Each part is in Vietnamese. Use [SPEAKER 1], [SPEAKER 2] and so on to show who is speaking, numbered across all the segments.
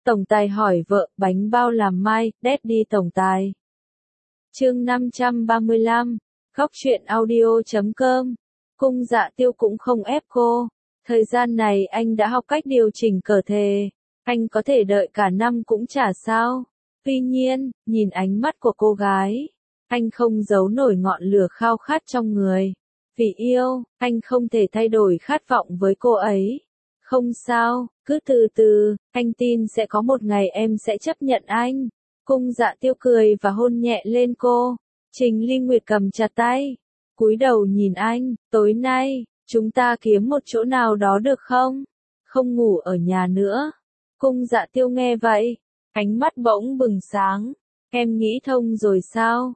[SPEAKER 1] Tổng tài hỏi vợ, bánh bao làm mai, Daddy tổng tài. Chương 535, Khóc chuyện audio.com. Cung Dạ Tiêu cũng không ép cô. Thời gian này anh đã học cách điều chỉnh cơ thể. Anh có thể đợi cả năm cũng chả sao. Tuy nhiên, nhìn ánh mắt của cô gái, anh không giấu nổi ngọn lửa khao khát trong người. Vì yêu, anh không thể thay đổi khát vọng với cô ấy. Không sao, cứ từ từ, anh tin sẽ có một ngày em sẽ chấp nhận anh. Cung Dạ Tiêu cười và hôn nhẹ lên cô. Trình Ly Nguyệt cầm chặt tay, cúi đầu nhìn anh, tối nay, chúng ta kiếm một chỗ nào đó được không? Không ngủ ở nhà nữa. Cung Dạ Tiêu nghe vậy, ánh mắt bỗng bừng sáng. Em nghĩ thông rồi sao?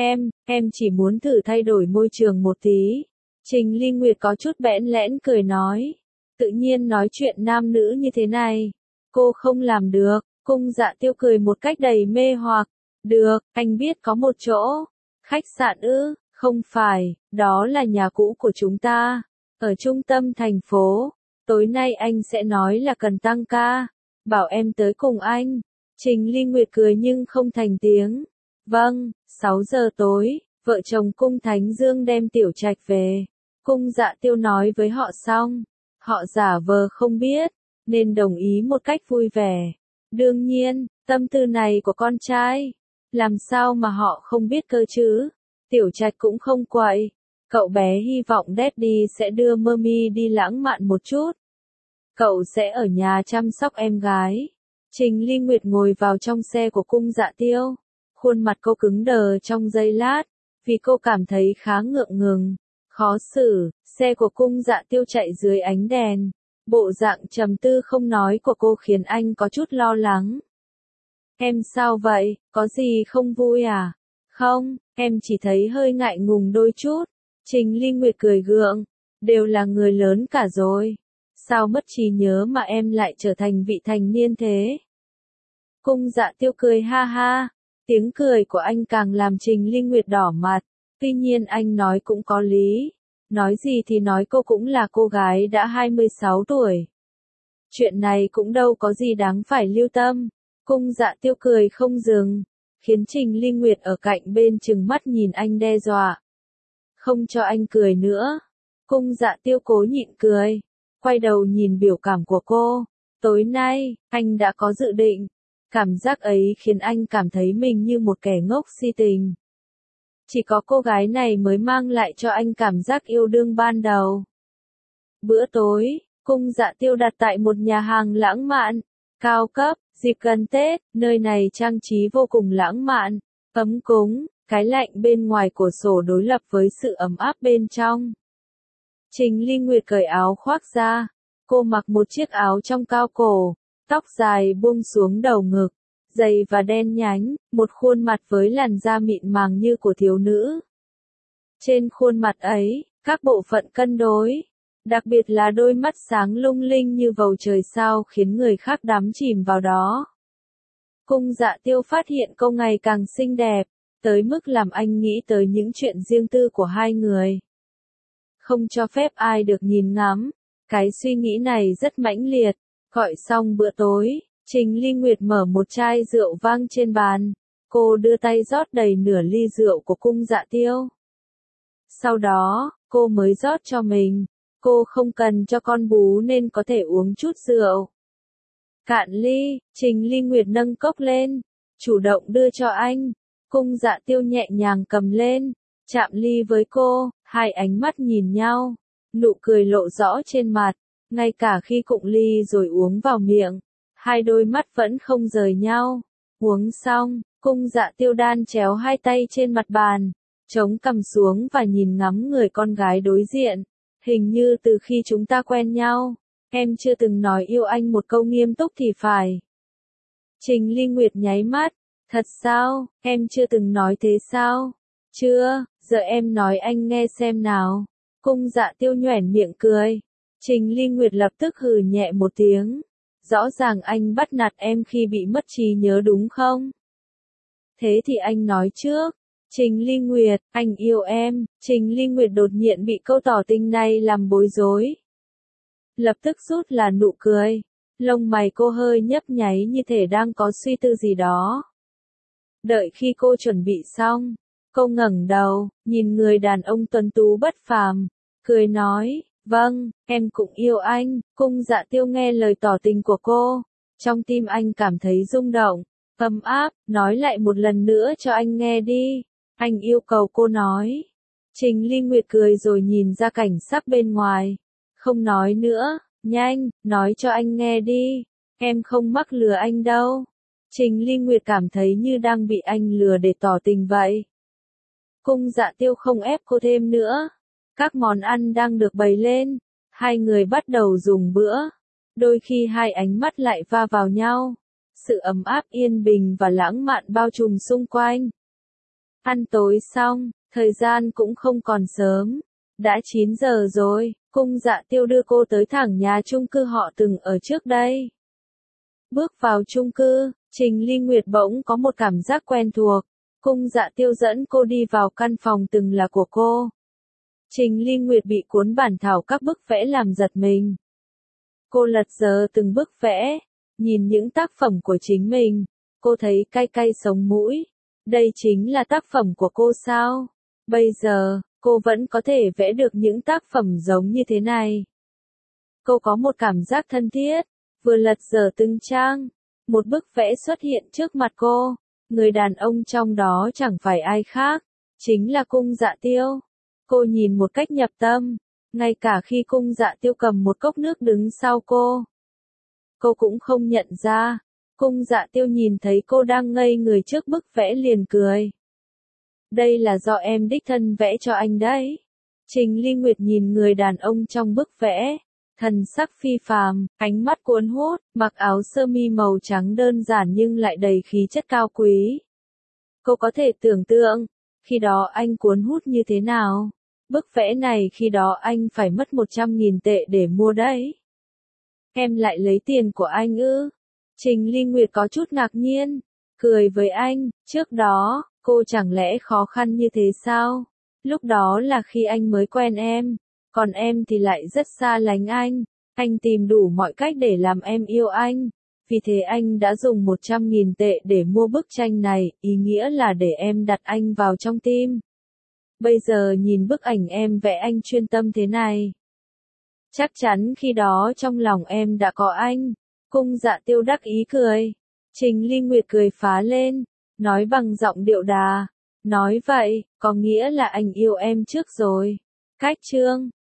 [SPEAKER 1] Em chỉ muốn thử thay đổi môi trường một tí. Trình Ly Nguyệt có chút bẽn lẽn cười nói. Tự nhiên nói chuyện nam nữ như thế này. Cô không làm được. Cung Dạ Tiêu cười một cách đầy mê hoặc. Được, anh biết có một chỗ. Khách sạn ư? Không phải, đó là nhà cũ của chúng ta. Ở trung tâm thành phố. Tối nay anh sẽ nói là cần tăng ca. Bảo em tới cùng anh. Trình Ly Nguyệt cười nhưng không thành tiếng. Vâng, 6 giờ tối, vợ chồng Cung Thánh Dương đem Tiểu Trạch về. Cung Dạ Tiêu nói với họ xong. Họ giả vờ không biết, nên đồng ý một cách vui vẻ. Đương nhiên, tâm tư này của con trai, làm sao mà họ không biết cơ chứ? Tiểu Trạch cũng không quậy. Cậu bé hy vọng Daddy sẽ đưa Mummy đi lãng mạn một chút. Cậu sẽ ở nhà chăm sóc em gái. Trình Ly Nguyệt ngồi vào trong xe của Cung Dạ Tiêu. Khuôn mặt cô cứng đờ trong giây lát, vì cô cảm thấy khá ngượng ngùng, khó xử. Xe của Cung Dạ Tiêu chạy dưới ánh đèn. Bộ dạng trầm tư không nói của cô khiến anh có chút lo lắng. Em sao vậy, có gì không vui à? Không, em chỉ thấy hơi ngại ngùng đôi chút. Trình Ly Nguyệt cười gượng. Đều là người lớn cả rồi. Sao mất trí nhớ mà em lại trở thành vị thành niên thế? Cung Dạ Tiêu cười ha ha. Tiếng cười của anh càng làm Trình Ly Nguyệt đỏ mặt. Tuy nhiên anh nói cũng có lý. Nói gì thì nói cô cũng là cô gái đã 26 tuổi. Chuyện này cũng đâu có gì đáng phải lưu tâm. Cung Dạ Tiêu cười không dừng, khiến Trình Ly Nguyệt ở cạnh bên trừng mắt nhìn anh đe dọa. Không cho anh cười nữa. Cung Dạ Tiêu cố nhịn cười, quay đầu nhìn biểu cảm của cô. Tối nay, anh đã có dự định. Cảm giác ấy khiến anh cảm thấy mình như một kẻ ngốc si tình. Chỉ có cô gái này mới mang lại cho anh cảm giác yêu đương ban đầu. Bữa tối, Cung Dạ Tiêu đặt tại một nhà hàng lãng mạn, cao cấp, dịp gần Tết, nơi này trang trí vô cùng lãng mạn, ấm cúng, cái lạnh bên ngoài cửa sổ đối lập với sự ấm áp bên trong. Trình Ly Nguyệt cởi áo khoác ra, cô mặc một chiếc áo trong cao cổ, tóc dài buông xuống đầu ngực, dày và đen nhánh, một khuôn mặt với làn da mịn màng như của thiếu nữ. Trên khuôn mặt ấy, các bộ phận cân đối, đặc biệt là đôi mắt sáng lung linh như bầu trời sao khiến người khác đắm chìm vào đó. Cung Dạ Tiêu phát hiện cô ngày càng xinh đẹp, tới mức làm anh nghĩ tới những chuyện riêng tư của hai người. Không cho phép ai được nhìn ngắm, cái suy nghĩ này rất mãnh liệt. Gọi xong bữa tối, Trình Ly Nguyệt mở một chai rượu vang trên bàn. Cô đưa tay rót đầy nửa ly rượu của Cung Dạ Tiêu. Sau đó, cô mới rót cho mình. Cô không cần cho con bú nên có thể uống chút rượu. Cạn ly, Trình Ly Nguyệt nâng cốc lên, chủ động đưa cho anh. Cung Dạ Tiêu nhẹ nhàng cầm lên, chạm ly với cô, hai ánh mắt nhìn nhau, nụ cười lộ rõ trên mặt. Ngay cả khi cụng ly rồi uống vào miệng, hai đôi mắt vẫn không rời nhau. Uống xong, Cung Dạ Tiêu đan chéo hai tay trên mặt bàn, chống cằm xuống và nhìn ngắm người con gái đối diện. Hình như từ khi chúng ta quen nhau, em chưa từng nói yêu anh một câu nghiêm túc thì phải. Trình Ly Nguyệt nháy mắt. Thật sao, em chưa từng nói thế sao? Chưa, giờ em nói anh nghe xem nào. Cung Dạ Tiêu nhoẻn miệng cười. Trình Ly Nguyệt lập tức hừ nhẹ một tiếng. Rõ ràng anh bắt nạt em khi bị mất trí nhớ đúng không? Thế thì anh nói trước. Trình Ly Nguyệt, anh yêu em. Trình Ly Nguyệt đột nhiên bị câu tỏ tình này làm bối rối. Lập tức rút là nụ cười. Lông mày cô hơi nhấp nháy như thể đang có suy tư gì đó. Đợi khi cô chuẩn bị xong, cô ngẩng đầu, nhìn người đàn ông tuấn tú bất phàm, cười nói, vâng, em cũng yêu anh. Cung Dạ Tiêu nghe lời tỏ tình của cô, trong tim anh cảm thấy rung động, ấm áp, nói lại một lần nữa cho anh nghe đi, anh yêu cầu cô nói. Trình Ly Nguyệt cười rồi nhìn ra cảnh sắc bên ngoài, không nói nữa, nhanh, nói cho anh nghe đi, em không mắc lừa anh đâu. Trình Ly Nguyệt cảm thấy như đang bị anh lừa để tỏ tình vậy. Cung Dạ Tiêu không ép cô thêm nữa. Các món ăn đang được bày lên, hai người bắt đầu dùng bữa. Đôi khi hai ánh mắt lại va vào nhau. Sự ấm áp yên bình và lãng mạn bao trùm xung quanh. Ăn tối xong, thời gian cũng không còn sớm. Đã 9 giờ rồi, Cung Dạ Tiêu đưa cô tới thẳng nhà chung cư họ từng ở trước đây. Bước vào chung cư, Trình Ly Nguyệt bỗng có một cảm giác quen thuộc. Cung Dạ Tiêu dẫn cô đi vào căn phòng từng là của cô. Trình Ly Nguyệt bị cuốn bản thảo các bức vẽ làm giật mình. Cô lật dở từng bức vẽ, nhìn những tác phẩm của chính mình, cô thấy cay cay sống mũi. Đây chính là tác phẩm của cô sao? Bây giờ, cô vẫn có thể vẽ được những tác phẩm giống như thế này. Cô có một cảm giác thân thiết, vừa lật dở từng trang, một bức vẽ xuất hiện trước mặt cô. Người đàn ông trong đó chẳng phải ai khác, chính là Cung Dạ Tiêu. Cô nhìn một cách nhập tâm, ngay cả khi Cung Dạ Tiêu cầm một cốc nước đứng sau cô cũng không nhận ra. Cung Dạ Tiêu nhìn thấy cô đang ngây người trước bức vẽ liền cười. Đây là do em đích thân vẽ cho anh đấy. Trình Ly Nguyệt nhìn người đàn ông trong bức vẽ, thần sắc phi phàm, ánh mắt cuốn hút, mặc áo sơ mi màu trắng đơn giản nhưng lại đầy khí chất cao quý. Cô có thể tưởng tượng, khi đó anh cuốn hút như thế nào. Bức vẽ này khi đó anh phải mất 100.000 tệ để mua đấy. Em lại lấy tiền của anh ư? Trình Ly Nguyệt có chút ngạc nhiên, cười với anh, trước đó, cô chẳng lẽ khó khăn như thế sao? Lúc đó là khi anh mới quen em, còn em thì lại rất xa lánh anh tìm đủ mọi cách để làm em yêu anh. Vì thế anh đã dùng 100.000 tệ để mua bức tranh này, ý nghĩa là để em đặt anh vào trong tim. Bây giờ nhìn bức ảnh em vẽ anh chuyên tâm thế này. Chắc chắn khi đó trong lòng em đã có anh. Cung Dạ Tiêu đắc ý cười. Trình Ly Nguyệt cười phá lên, nói bằng giọng điệu đà. Nói vậy, có nghĩa là anh yêu em trước rồi. Cách chương